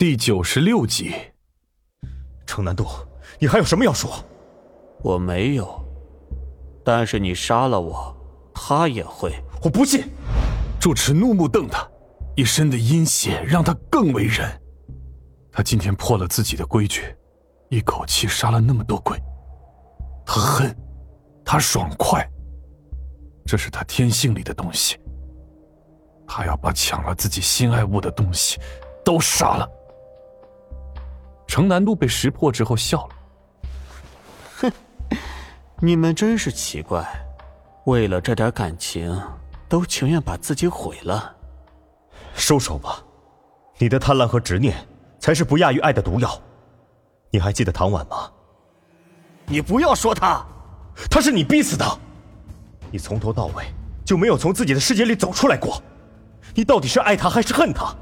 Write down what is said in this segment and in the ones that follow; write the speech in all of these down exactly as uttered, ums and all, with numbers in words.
第九十六集。 程南渡，你还有什么要说？ 我没有，但是你杀了我，他也会。 我不信！ 住持怒目瞪他，一身的阴血让他更为人。他今天破了自己的规矩，一口气杀了那么多鬼。他恨，他爽快，这是他天性里的东西。他要把抢了自己心爱物的东西都杀了。程南渡被识破之后笑了， 哼，你们真是奇怪，为了这点感情都情愿把自己毁了。 收手吧，你的贪婪和执念才是不亚于爱的毒药。你还记得唐婉吗？ 你不要说他， 他是你逼死的。你从头到尾就没有从自己的世界里走出来过，你到底是爱他还是恨他？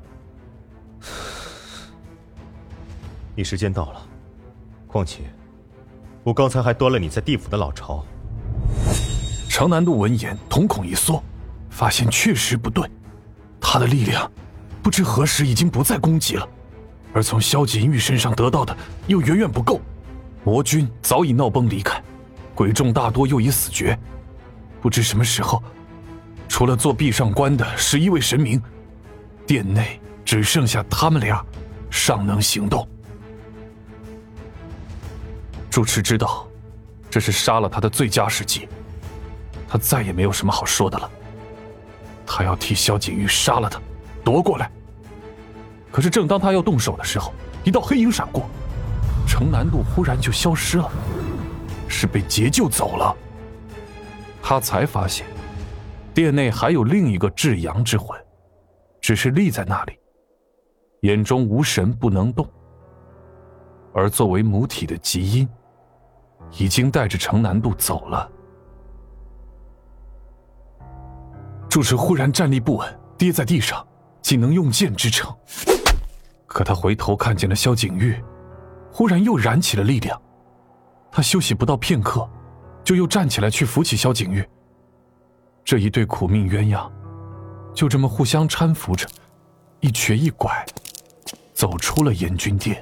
你时间到了，况且我刚才还端了你在地府的老巢。 程南渡闻言瞳孔一缩，发现确实不对，他的力量不知何时已经不再攻击了，而从萧锦玉身上得到的又远远不够。魔君早已闹崩离开，鬼众大多又已死绝，不知什么时候，除了做壁上观的十一位神明，殿内只剩下他们俩尚能行动。住持知道这是杀了他的最佳时机，他再也没有什么好说的了。他要替萧锦玉杀了他，夺过来。可是正当他要动手的时候，一道黑影闪过，程南渡忽然就消失了，是被劫救走了。他才发现殿内还有另一个至阳之魂，只是立在那里，眼中无神不能动。而作为母体的极阴已经带着程南渡走了。住持忽然站立不稳，跌在地上，仅能用剑支撑。可他回头看见了萧景玉，忽然又燃起了力量。他休息不到片刻，就又站起来去扶起萧景玉。这一对苦命鸳鸯就这么互相搀扶着，一瘸一拐走出了阎君殿。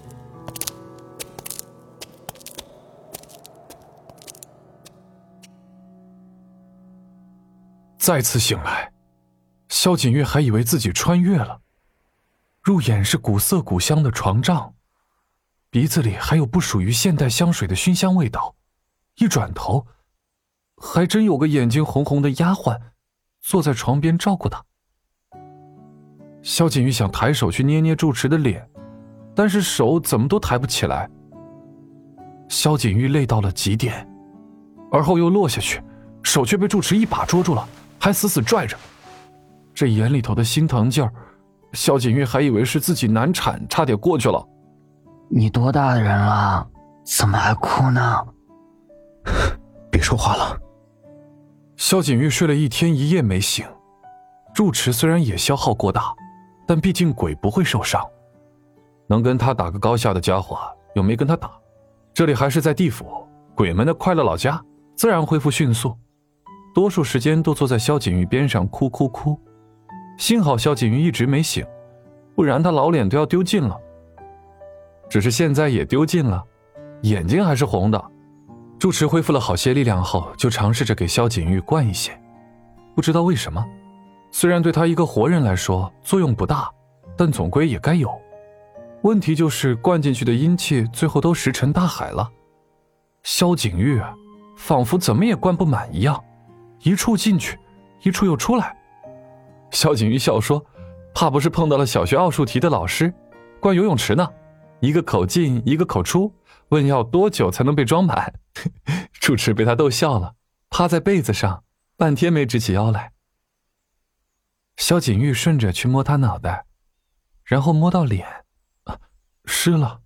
再次醒来，萧锦月还以为自己穿越了，入眼是古色古香的床帐，鼻子里还有不属于现代香水的熏香味道。一转头，还真有个眼睛红红的丫鬟坐在床边照顾他。萧锦玉想抬手去捏捏住持的脸，但是手怎么都抬不起来。萧锦玉累到了极点，而后又落下去，手却被住持一把捉住了，还死死拽着。这眼里头的心疼劲儿，萧锦玉还以为是自己难产，差点过去了。 你多大的人了，怎么还哭呢？ 别说话了。 萧锦玉睡了一天一夜没醒，住持虽然也消耗过大，但毕竟鬼不会受伤，能跟他打个高下的家伙又没跟他打。这里还是在地府，鬼们的快乐老家，自然恢复迅速。多数时间都坐在萧锦玉边上哭哭哭。幸好萧锦玉一直没醒，不然他老脸都要丢尽了。只是现在也丢尽了，眼睛还是红的。住持恢复了好些力量后，就尝试着给萧锦玉灌一些。不知道为什么，虽然对他一个活人来说作用不大，但总归也该有。问题就是灌进去的阴气最后都石沉大海了。萧锦玉仿佛怎么也灌不满一样，一处进去，一处又出来。萧锦玉笑说，怕不是碰到了小学奥数题的老师，灌游泳池呢，一个口进一个口出，问要多久才能被装满。住持被他逗笑了，趴在被子上半天没直起腰来。萧锦玉顺着去摸他脑袋，然后摸到脸，啊，湿了。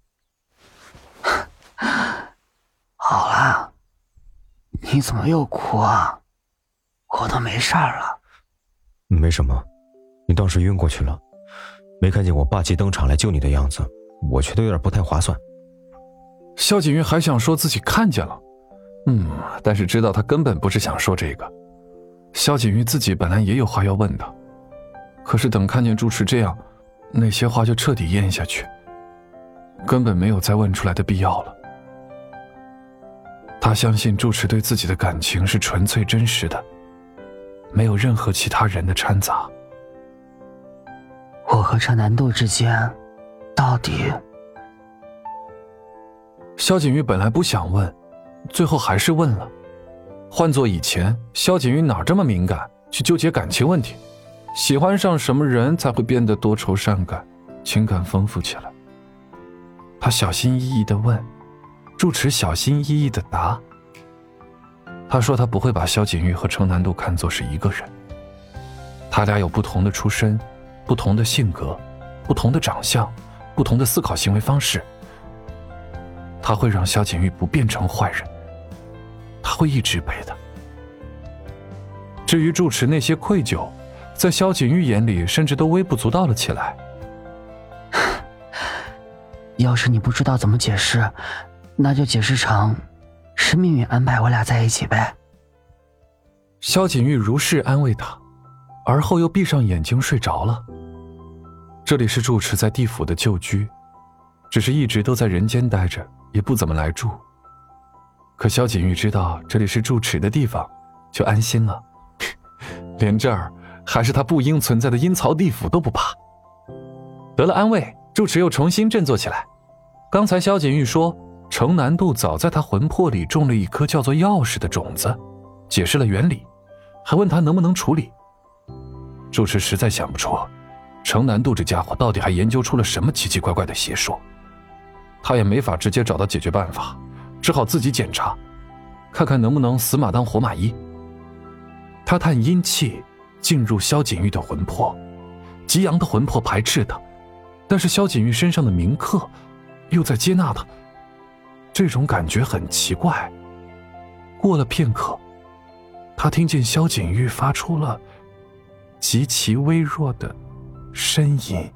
好了，你怎么又哭啊？我都没事了。 没什么，你当时晕过去了，没看见我霸气登场来救你的样子，我觉得有点不太划算。 萧锦玉还想说自己看见了，嗯，但是知道他根本不是想说这个。萧锦玉自己本来也有话要问他，可是等看见住持这样， 那些话就彻底咽下去，根本没有再问出来的必要了。他相信住持对自己的感情是纯粹真实的，没有任何其他人的掺杂。 我和程南渡之间，到底…… 萧景玉本来不想问，最后还是问了。换做以前，萧景玉哪这么敏感，去纠结感情问题？喜欢上什么人才会变得多愁善感，情感丰富起来？他小心翼翼地问，住持小心翼翼地答。他说他不会把萧景玉和程南渡看作是一个人，他俩有不同的出身，不同的性格，不同的长相，不同的思考行为方式。他会让萧景玉不变成坏人，他会一直陪他。至于住持那些愧疚，在萧景玉眼里甚至都微不足道了起来。 要是你不知道怎么解释，那就解释成是命运安排我俩在一起呗。 萧景玉如是安慰他，而后又闭上眼睛睡着了。这里是住持在地府的旧居，只是一直都在人间待着，也不怎么来住。可萧景玉知道这里是住持的地方，就安心了。连这儿还是他不应存在的阴曹地府都不怕。得了安慰，住持又重新振作起来。刚才萧景玉说程南渡早在他魂魄里种了一颗叫做钥匙的种子，解释了原理，还问他能不能处理。住持实在想不出程南渡这家伙到底还研究出了什么奇奇怪怪的邪术，他也没法直接找到解决办法，只好自己检查，看看能不能死马当活马医。他探阴气进入萧景玉的魂魄，吉阳的魂魄排斥他，但是萧景玉身上的铭刻又在接纳他，这种感觉很奇怪。过了片刻，他听见萧景玉发出了极其微弱的呻吟，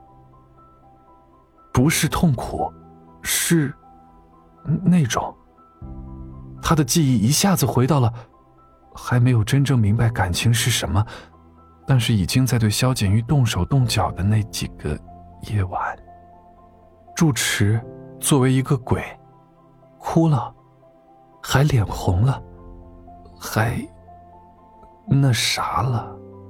不是痛苦，是那种……他的记忆一下子回到了还没有真正明白感情是什么，但是已经在对萧景玉动手动脚的那几个夜晚。住持作为一个鬼，哭了，还脸红了，还那啥了。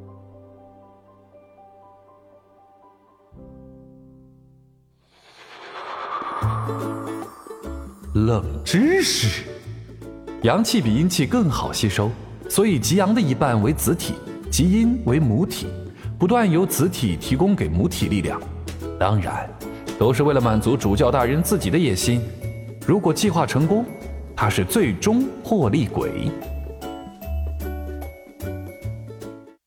冷知识：阳气比阴气更好吸收，所以极阳的一半为子体，极阴为母体，不断由子体提供给母体力量。当然都是为了满足主教大人自己的野心。如果计划成功，他是最终获利鬼。